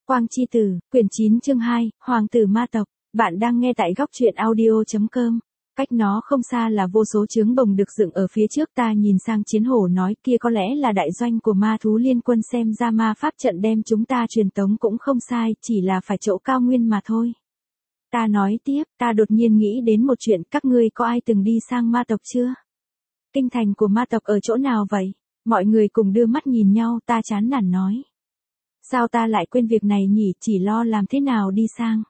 Quang Chi Tử, quyển 9 chương 2, Hoàng tử ma tộc. Bạn đang nghe tại góc truyện audio.com. Cách nó không xa là vô số trướng bồng được dựng ở phía trước. Ta nhìn sang Chiến Hổ nói, kia có lẽ là đại doanh của ma thú liên quân, xem ra ma pháp trận đem chúng ta truyền tống cũng không sai, chỉ là phải chỗ cao nguyên mà thôi. Ta nói tiếp, ta đột nhiên nghĩ đến một chuyện, các ngươi có ai từng đi sang ma tộc chưa? Kinh thành của ma tộc ở chỗ nào vậy? Mọi người cùng đưa mắt nhìn nhau, ta chán nản nói. Sao ta lại quên việc này nhỉ, chỉ lo làm thế nào đi sang.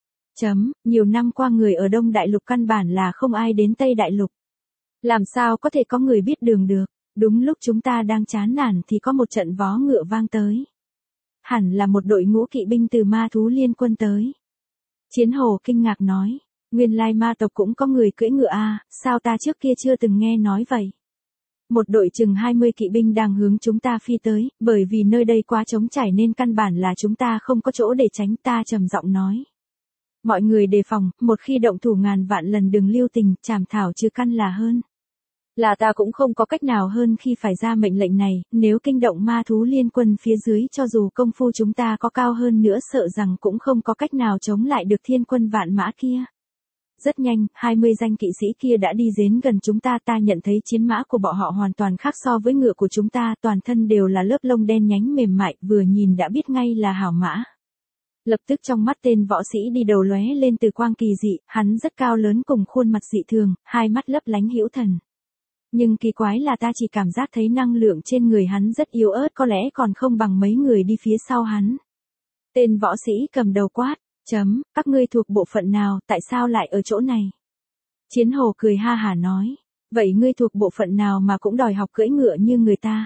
Nhiều năm qua người ở Đông Đại Lục căn bản là không ai đến Tây Đại Lục. Làm sao có thể có người biết đường được, đúng lúc chúng ta đang chán nản thì có một trận vó ngựa vang tới. Hẳn là một đội ngũ kỵ binh từ ma thú liên quân tới. Chiến Hổ kinh ngạc nói, nguyên lai ma tộc cũng có người cưỡi ngựa à, sao ta trước kia chưa từng nghe nói vậy. Một đội chừng 20 kỵ binh đang hướng chúng ta phi tới, bởi vì nơi đây quá trống trải nên căn bản là chúng ta không có chỗ để tránh, ta trầm giọng nói. Mọi người đề phòng, một khi động thủ ngàn vạn lần đừng lưu tình, chảm thảo trừ căn là hơn. Là ta cũng không có cách nào hơn khi phải ra mệnh lệnh này, nếu kinh động ma thú liên quân phía dưới cho dù công phu chúng ta có cao hơn nữa sợ rằng cũng không có cách nào chống lại được thiên quân vạn mã kia. Rất nhanh, 20 danh kỵ sĩ kia đã đi đến gần chúng ta nhận thấy chiến mã của bọn họ hoàn toàn khác so với ngựa của chúng ta, toàn thân đều là lớp lông đen nhánh mềm mại, vừa nhìn đã biết ngay là hảo mã. Lập tức trong mắt tên võ sĩ đi đầu lóe lên từ quang kỳ dị, hắn rất cao lớn cùng khuôn mặt dị thường, hai mắt lấp lánh hữu thần. Nhưng kỳ quái là ta chỉ cảm giác thấy năng lượng trên người hắn rất yếu ớt, có lẽ còn không bằng mấy người đi phía sau hắn. Tên võ sĩ cầm đầu quát. Các ngươi thuộc bộ phận nào, tại sao lại ở chỗ này? Chiến Hổ cười ha hả nói. Vậy ngươi thuộc bộ phận nào mà cũng đòi học cưỡi ngựa như người ta?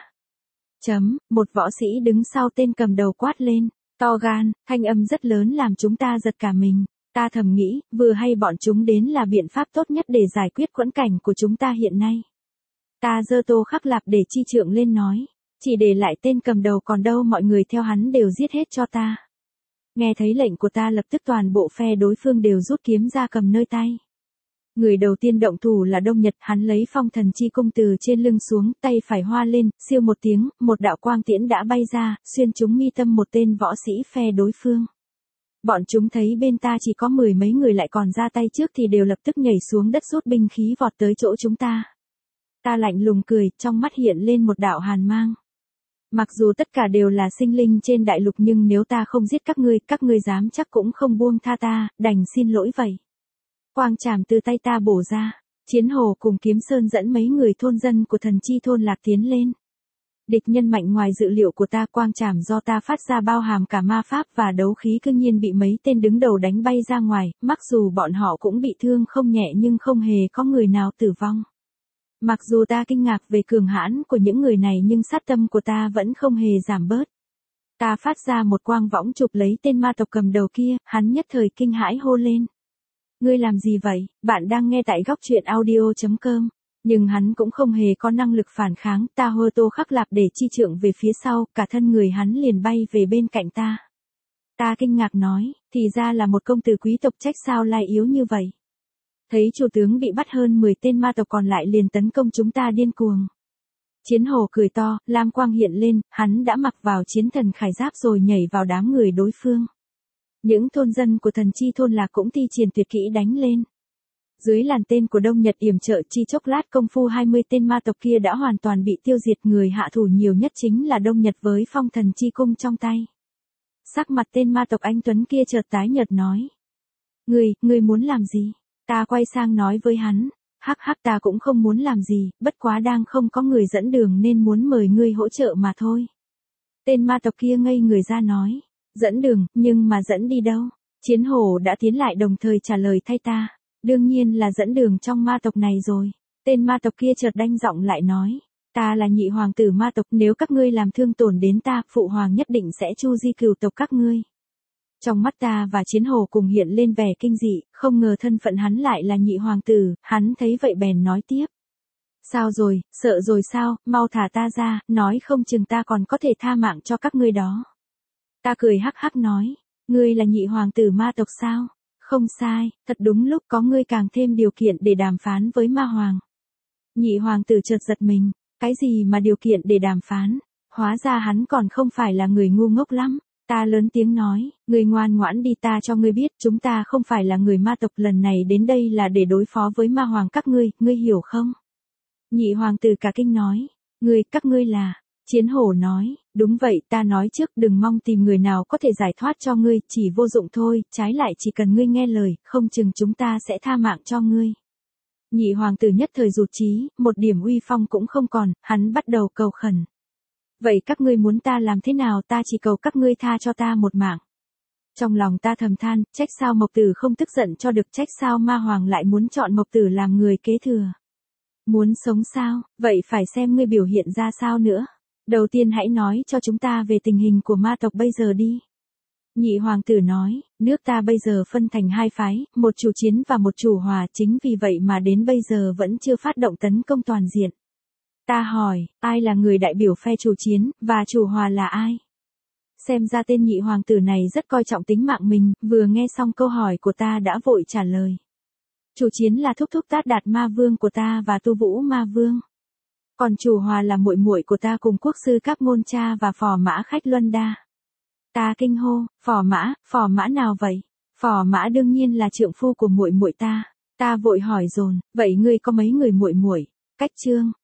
Một võ sĩ đứng sau tên cầm đầu quát lên. To gan, thanh âm rất lớn làm chúng ta giật cả mình. Ta thầm nghĩ, vừa hay bọn chúng đến là biện pháp tốt nhất để giải quyết quẫn cảnh của chúng ta hiện nay. Ta giơ tô khắc lạp để chi trượng lên nói. Chỉ để lại tên cầm đầu, còn đâu mọi người theo hắn đều giết hết cho ta. Nghe thấy lệnh của ta lập tức toàn bộ phe đối phương đều rút kiếm ra cầm nơi tay. Người đầu tiên động thủ là Đông Nhật, hắn lấy phong thần chi cung từ trên lưng xuống, tay phải hoa lên, siêu một tiếng, một đạo quang tiễn đã bay ra, xuyên trúng mi tâm một tên võ sĩ phe đối phương. Bọn chúng thấy bên ta chỉ có 10 mấy người lại còn ra tay trước thì đều lập tức nhảy xuống đất rút binh khí vọt tới chỗ chúng ta. Ta lạnh lùng cười, trong mắt hiện lên một đạo hàn mang. Mặc dù tất cả đều là sinh linh trên đại lục nhưng nếu ta không giết các ngươi dám chắc cũng không buông tha ta, đành xin lỗi vậy. Quang trảm từ tay ta bổ ra, Chiến Hổ cùng Kiếm Sơn dẫn mấy người thôn dân của thần chi thôn lạc tiến lên. Địch nhân mạnh ngoài dự liệu của ta, quang trảm do ta phát ra bao hàm cả ma pháp và đấu khí cương nhiên bị mấy tên đứng đầu đánh bay ra ngoài, mặc dù bọn họ cũng bị thương không nhẹ nhưng không hề có người nào tử vong. Mặc dù ta kinh ngạc về cường hãn của những người này nhưng sát tâm của ta vẫn không hề giảm bớt. Ta phát ra một quang võng chụp lấy tên ma tộc cầm đầu kia, hắn nhất thời kinh hãi hô lên. Ngươi làm gì vậy? Bạn đang nghe tại góc truyện audio.com. Nhưng hắn cũng không hề có năng lực phản kháng, ta hô tô khắc lạp để chi trượng về phía sau, cả thân người hắn liền bay về bên cạnh ta. Ta kinh ngạc nói, thì ra là một công tử quý tộc, trách sao lại yếu như vậy. Thấy chủ tướng bị bắt hơn 10 tên ma tộc còn lại liền tấn công chúng ta điên cuồng. Chiến Hổ cười to, lam quang hiện lên, hắn đã mặc vào chiến thần khải giáp rồi nhảy vào đám người đối phương. Những thôn dân của thần chi thôn lạc cũng thi triển tuyệt kỹ đánh lên. Dưới làn tên của Đông Nhật yểm trợ chi chốc lát công phu 20 tên ma tộc kia đã hoàn toàn bị tiêu diệt, người hạ thủ nhiều nhất chính là Đông Nhật với phong thần chi cung trong tay. Sắc mặt tên ma tộc anh tuấn kia chợt tái nhợt nói. Ngươi muốn làm gì? Ta quay sang nói với hắn, hắc ta cũng không muốn làm gì, bất quá đang không có người dẫn đường nên muốn mời ngươi hỗ trợ mà thôi. Tên ma tộc kia ngây người ra nói, dẫn đường, nhưng mà dẫn đi đâu? Chiến Hổ đã tiến lại đồng thời trả lời thay ta, đương nhiên là dẫn đường trong ma tộc này rồi. Tên ma tộc kia chợt đanh giọng lại nói, ta là nhị hoàng tử ma tộc, nếu các ngươi làm thương tổn đến ta, phụ hoàng nhất định sẽ chu di cửu tộc các ngươi. Trong mắt ta và Chiến Hổ cùng hiện lên vẻ kinh dị, không ngờ thân phận hắn lại là nhị hoàng tử, hắn thấy vậy bèn nói tiếp. Sao rồi, sợ rồi sao, mau thả ta ra, nói không chừng ta còn có thể tha mạng cho các ngươi đó. Ta cười hắc nói, ngươi là nhị hoàng tử ma tộc sao? Không sai, thật đúng lúc có ngươi càng thêm điều kiện để đàm phán với ma hoàng. Nhị hoàng tử chợt giật mình, cái gì mà điều kiện để đàm phán? Hóa ra hắn còn không phải là người ngu ngốc lắm. Ta lớn tiếng nói, ngươi ngoan ngoãn đi, ta cho ngươi biết, chúng ta không phải là người ma tộc, lần này đến đây là để đối phó với ma hoàng các ngươi hiểu không? Nhị hoàng tử cả kinh nói, các ngươi là, Chiến hổ nói, đúng vậy, ta nói trước đừng mong tìm người nào có thể giải thoát cho ngươi, chỉ vô dụng thôi, trái lại chỉ cần ngươi nghe lời, không chừng chúng ta sẽ tha mạng cho ngươi. Nhị hoàng tử nhất thời rụt chí, một điểm uy phong cũng không còn, hắn bắt đầu cầu khẩn. Vậy các ngươi muốn ta làm thế nào, ta chỉ cầu các ngươi tha cho ta một mạng. Trong lòng ta thầm than, trách sao Mộc Tử không tức giận cho được, trách sao ma hoàng lại muốn chọn Mộc Tử làm người kế thừa. Muốn sống sao, vậy phải xem ngươi biểu hiện ra sao nữa. Đầu tiên hãy nói cho chúng ta về tình hình của ma tộc bây giờ đi. Nhị hoàng tử nói, nước ta bây giờ phân thành hai phái, một chủ chiến và một chủ hòa, chính vì vậy mà đến bây giờ vẫn chưa phát động tấn công toàn diện. Ta hỏi, ai là người đại biểu phe chủ chiến, và chủ hòa là ai? Xem ra tên nhị hoàng tử này rất coi trọng tính mạng mình, vừa nghe xong câu hỏi của ta đã vội trả lời. Chủ chiến là thúc thúc Tát Đạt Ma Vương của ta và Tu Vũ Ma Vương. Còn chủ hòa là muội muội của ta cùng quốc sư Cáp Ngôn Cha và phò mã Khách Luân Đa. Ta kinh hô, phò mã nào vậy? Phò mã đương nhiên là trượng phu của muội muội ta. Ta vội hỏi dồn, vậy ngươi có mấy người muội muội? Cách Chương,